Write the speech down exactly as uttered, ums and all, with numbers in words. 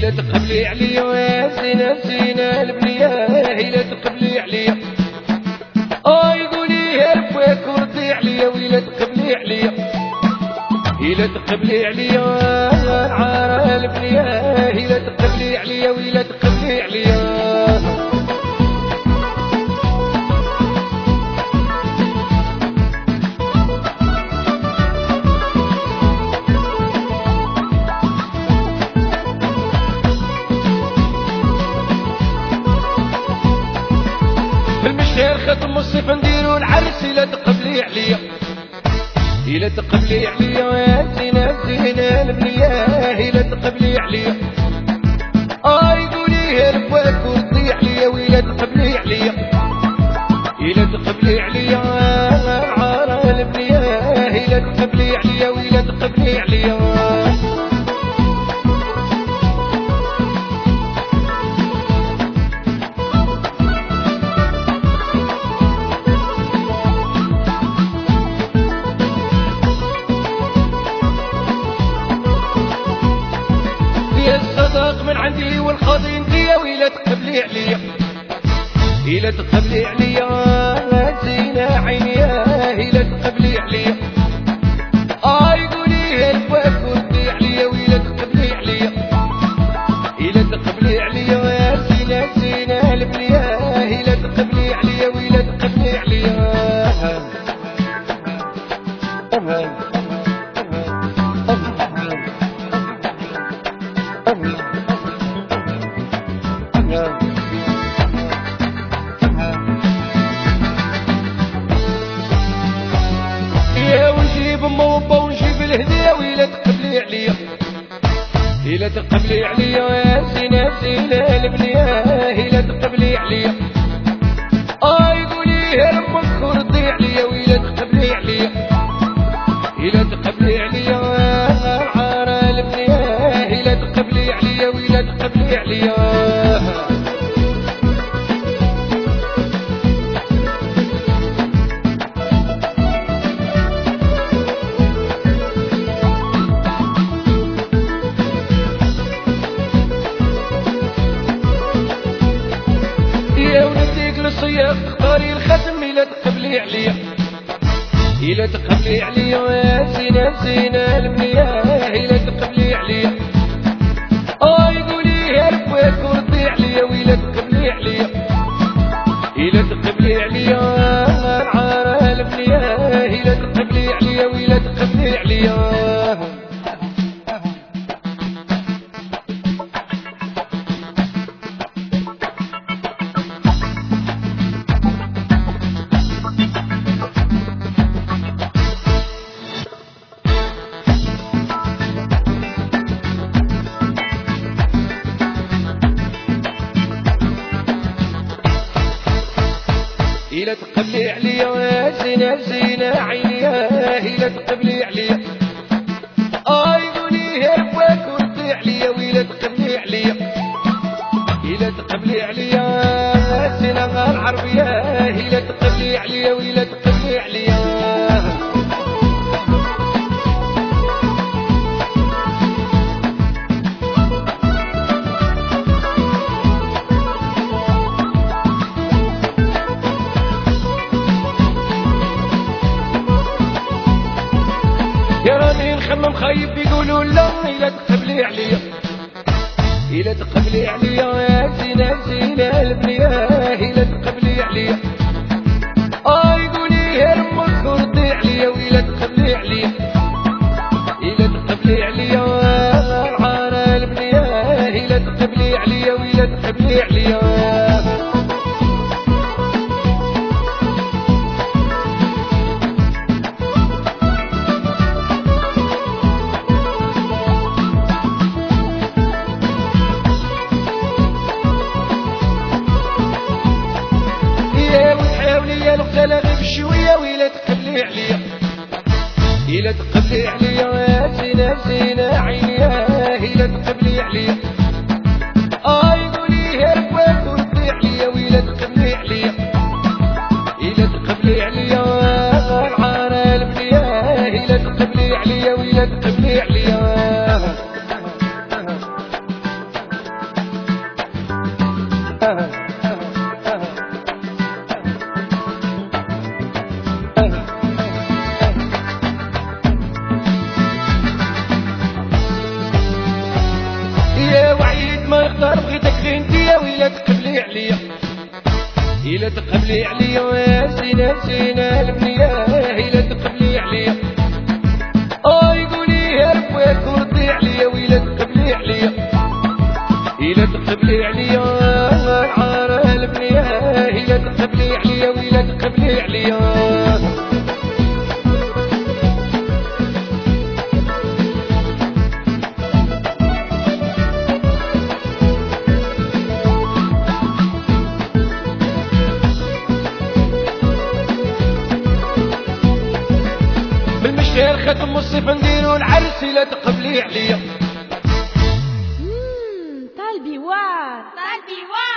إلا تقبلي عليا يا زينة زينة البنية إلا تقبلي عليا آي قولي يا ربك وردي عليا وإلا تقبلي عليا إلا تقبلي عليا العارة البنية إلا تقبلي عليا وإلا تقبلي عليا ختم الصيف نديرو العرس إلا تقبلي عليا إلا تقبلي عليا يا زينة زينة البنية إلا تقبلي عليا آي قولي يا ربك وردي عليا وإلا تقبلي عليا إلا تقبلي عليا العارة البنية إلا تقبلي عليا وإلا تقبلي عليا من عندي والخاضي انتيا وإلا تقبلي عليا إلا تقبلي عليا زينة عينيا إلا تقبلي عليا آي قولي هلفك وردي عليا وإلا تقبلي عليا إلا تقبلي عليا يا زينة زينة البنية إلا تقبلي عليا وإلا تقبلي عليا يا ونجيب موبا ونجيب الهدية وإلا تقبلي عليا إلا تقبلي عليا يا زينة زينة البنية إلا تقبلي عليا آي قولي يا ربك وردي عليا وإلا تقبلي عليا إلا تقبلي عليا العارة البنية إلا تقبلي عليا وإلا تقبلي عليا الصياغ اختاري الختم إلا تقبلي عليا إلا تقبلي عليا يا زينة زينة البنية إلا تقبلي عليا آي قولي يا ربك وردي عليا وإلا تقبلي عليا إلا تقبلي عليا العارة البنية إلا تقبلي عليا وإلا تقبلي عليا إلا تقبلي عليا يا زينة زينة عينيا إلا تقبلي عليا آي قولي يا ربك وردي عليا وإلا تقبلي عليا إلا تقبلي عليا زينة العربية إلا تقبلي عليا وإلا تقبلي عليا يا راني نخمم خايب يقولوا لا إلا تقبلي عليا إلا تقبلي عليا يا زينة زينة البنية إلا تقبلي عليا آي قولي يا ربك وردي عليا وإلا تقبلي عليا إلا تقبلي عليا العارة البنية إلا تقبلي عليا وإلا تقبلي عليا لا غير بشوية وإلا تقبلي عليا إلا تقبلي عليا يا زينة زينة عينيا إلا تقبلي عليا آي قولي يا ربك وردي عليا وإلا تقبلي عليا إلا تقبلي عليا العارة البنية إلا تقبلي عليا وإلا تقبلي عليا إلا تقبلي عليا يا زينة زينة البنية إلا تقبلي عليا أي قولي يا رب وياك وردي عليا وإلا تقبلي عليا إلا تقبلي عليا عار البنية إلا تقبلي عليا وإلا تقبلي عليا بالمشير ختم الصيف نديرو العرس إلا تقبلي عليا طالبي وار طالبي وار